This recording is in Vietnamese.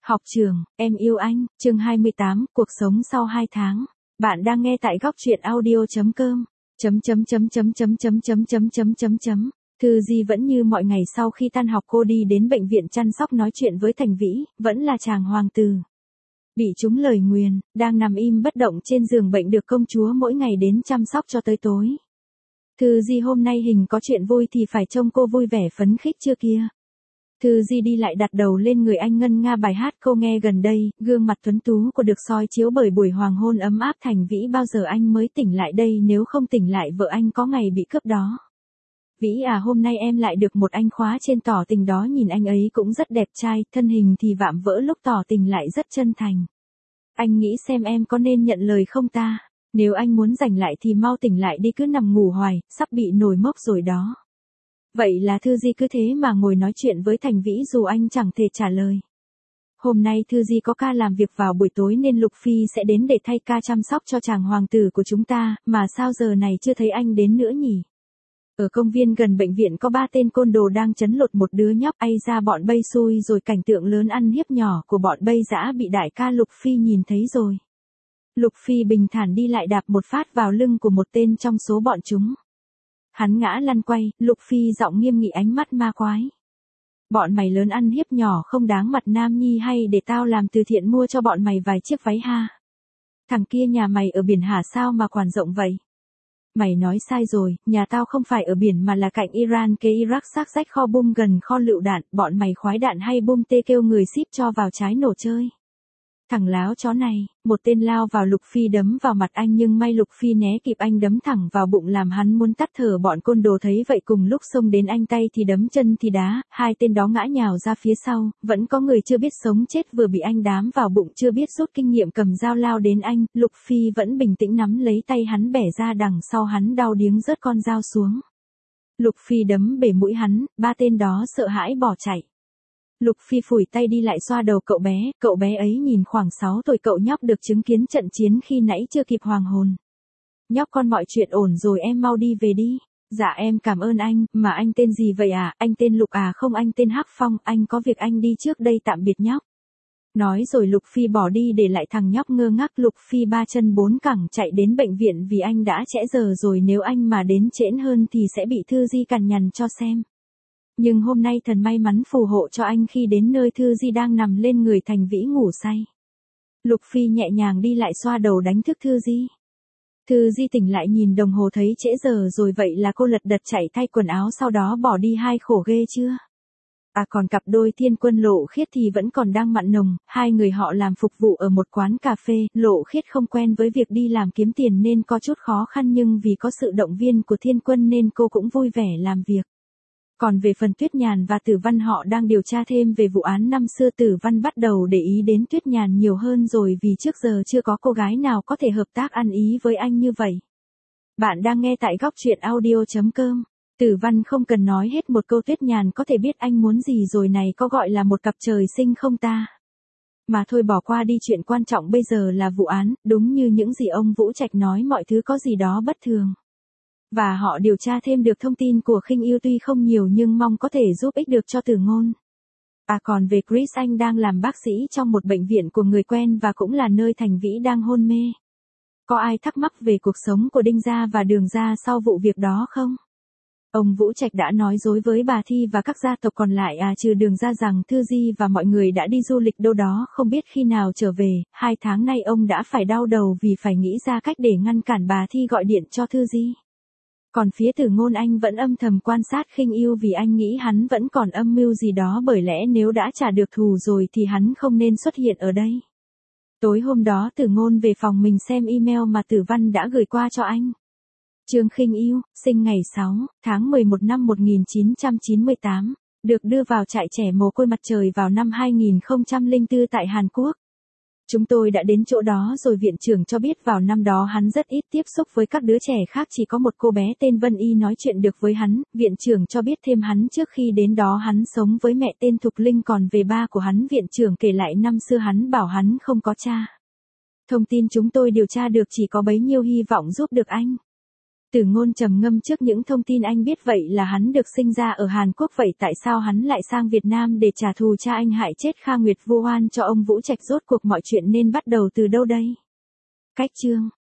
Học trường, em yêu anh, chương 28, cuộc sống sau 2 tháng. Bạn đang nghe tại góc truyện audio.com. Thư Di vẫn như mọi ngày sau khi tan học cô đi đến bệnh viện chăm sóc nói chuyện với Thành Vĩ, vẫn là chàng hoàng tử. Bị trúng lời nguyền, đang nằm im bất động trên giường bệnh được công chúa mỗi ngày đến chăm sóc cho tới tối. Thư Di hôm nay hình có chuyện vui thì phải trông cô vui vẻ phấn khích chưa kia. Thư Di đi lại đặt đầu lên người anh ngân nga bài hát cô nghe gần đây, gương mặt tuấn tú của được soi chiếu bởi buổi hoàng hôn ấm áp. Thành Vĩ bao giờ anh mới tỉnh lại đây, nếu không tỉnh lại vợ anh có ngày bị cướp đó. Vĩ à, hôm nay em lại được một anh khóa trên tỏ tình đó, nhìn anh ấy cũng rất đẹp trai, thân hình thì vạm vỡ, lúc tỏ tình lại rất chân thành. Anh nghĩ xem em có nên nhận lời không ta? Nếu anh muốn giành lại thì mau tỉnh lại đi, cứ nằm ngủ hoài, sắp bị nổi mốc rồi đó. Vậy là Thư Di cứ thế mà ngồi nói chuyện với Thành Vĩ dù anh chẳng thể trả lời. Hôm nay Thư Di có ca làm việc vào buổi tối nên Lục Phi sẽ đến để thay ca chăm sóc cho chàng hoàng tử của chúng ta, mà sao giờ này chưa thấy anh đến nữa nhỉ? Ở công viên gần bệnh viện có 3 tên côn đồ đang trấn lột một đứa nhóc, ây ra bọn bây xui rồi, cảnh tượng lớn ăn hiếp nhỏ của bọn bây dã bị đại ca Lục Phi nhìn thấy rồi. Lục Phi bình thản đi lại đạp một phát vào lưng của một tên trong số bọn chúng. Hắn ngã lăn quay, Lục Phi giọng nghiêm nghị, ánh mắt ma quái. Bọn mày lớn ăn hiếp nhỏ không đáng mặt nam nhi, hay để tao làm từ thiện mua cho bọn mày vài chiếc váy ha? Thằng kia nhà mày ở biển hả, sao mà quản rộng vậy? Mày nói sai rồi, nhà tao không phải ở biển mà là cạnh Iran kế Iraq, xác rách kho bom gần kho lựu đạn, bọn mày khoái đạn hay bom tê kêu người ship cho vào trái nổ chơi. Thằng láo chó này, một tên lao vào Lục Phi đấm vào mặt anh nhưng may Lục Phi né kịp, anh đấm thẳng vào bụng làm hắn muốn tắt thở. Bọn côn đồ thấy vậy cùng lúc xông đến anh, tay thì đấm chân thì đá, 2 tên đó ngã nhào ra phía sau, vẫn có người chưa biết sống chết vừa bị anh đám vào bụng chưa biết rút kinh nghiệm cầm dao lao đến anh, Lục Phi vẫn bình tĩnh nắm lấy tay hắn bẻ ra đằng sau hắn, đau điếng rớt con dao xuống. Lục Phi đấm bể mũi hắn, 3 tên đó sợ hãi bỏ chạy. Lục Phi phủi tay đi lại xoa đầu cậu bé ấy nhìn khoảng 6 tuổi, cậu nhóc được chứng kiến trận chiến khi nãy chưa kịp hoàng hồn. Nhóc con, mọi chuyện ổn rồi, em mau đi về đi. Dạ em cảm ơn anh, mà anh tên gì vậy à? Anh tên Lục à? Không, anh tên Hắc Phong, anh có việc anh đi trước đây, tạm biệt nhóc. Nói rồi Lục Phi bỏ đi để lại thằng nhóc ngơ ngác. Lục Phi 3 chân 4 cẳng chạy đến bệnh viện vì anh đã trễ giờ rồi, nếu anh mà đến trễ hơn thì sẽ bị Thư Di cằn nhằn cho xem. Nhưng hôm nay thần may mắn phù hộ cho anh, khi đến nơi Thư Di đang nằm lên người Thành Vĩ ngủ say. Lục Phi nhẹ nhàng đi lại xoa đầu đánh thức Thư Di. Thư Di tỉnh lại nhìn đồng hồ thấy trễ giờ rồi, vậy là cô lật đật chạy thay quần áo sau đó bỏ đi. Hai khổ ghê chưa? À còn cặp đôi Thiên Quân Lộ Khiết thì vẫn còn đang mặn nồng, 2 người họ làm phục vụ ở một quán cà phê. Lộ Khiết không quen với việc đi làm kiếm tiền nên có chút khó khăn, nhưng vì có sự động viên của Thiên Quân nên cô cũng vui vẻ làm việc. Còn về phần Tuyết Nhàn và Tử Văn, họ đang điều tra thêm về vụ án năm xưa. Tử Văn bắt đầu để ý đến Tuyết Nhàn nhiều hơn rồi, vì trước giờ chưa có cô gái nào có thể hợp tác ăn ý với anh như vậy. Bạn đang nghe tại góc truyện audio.com. Tử Văn không cần nói hết một câu Tuyết Nhàn có thể biết anh muốn gì rồi, này có gọi là một cặp trời sinh không ta? Mà thôi bỏ qua đi, chuyện quan trọng bây giờ là vụ án, đúng như những gì ông Vũ Trạch nói, mọi thứ có gì đó bất thường. Và họ điều tra thêm được thông tin của Khinh Yêu, tuy không nhiều nhưng mong có thể giúp ích được cho Tử Ngôn. À còn về Chris, anh đang làm bác sĩ trong một bệnh viện của người quen và cũng là nơi Thành Vĩ đang hôn mê. Có ai thắc mắc về cuộc sống của Đinh gia và Đường gia sau vụ việc đó không? Ông Vũ Trạch đã nói dối với bà Thi và các gia tộc còn lại, trừ Đường gia, rằng Thư Di và mọi người đã đi du lịch đâu đó không biết khi nào trở về. 2 tháng nay ông đã phải đau đầu vì phải nghĩ ra cách để ngăn cản bà Thi gọi điện cho Thư Di. Còn phía Tử Ngôn, anh vẫn âm thầm quan sát Khinh Yêu vì anh nghĩ hắn vẫn còn âm mưu gì đó, bởi lẽ nếu đã trả được thù rồi thì hắn không nên xuất hiện ở đây. Tối hôm đó Tử Ngôn về phòng mình xem email mà Tử Văn đã gửi qua cho anh. Trương Khinh Yêu, sinh ngày 6 tháng 11 năm 1998, được đưa vào trại trẻ mồ côi mặt trời vào năm 2004 tại Hàn Quốc. Chúng tôi đã đến chỗ đó rồi, viện trưởng cho biết vào năm đó hắn rất ít tiếp xúc với các đứa trẻ khác, chỉ có một cô bé tên Vân Y nói chuyện được với hắn. Viện trưởng cho biết thêm hắn trước khi đến đó hắn sống với mẹ tên Thục Linh, còn về ba của hắn, viện trưởng kể lại năm xưa hắn bảo hắn không có cha. Thông tin chúng tôi điều tra được chỉ có bấy nhiêu, hy vọng giúp được anh. Từ Ngôn trầm ngâm trước những thông tin anh biết. Vậy là hắn được sinh ra ở Hàn Quốc, vậy tại sao hắn lại sang Việt Nam để trả thù cha anh hại chết Kha Nguyệt vu oan cho ông Vũ Trạch? Rốt cuộc mọi chuyện nên bắt đầu từ đâu đây? Cách chương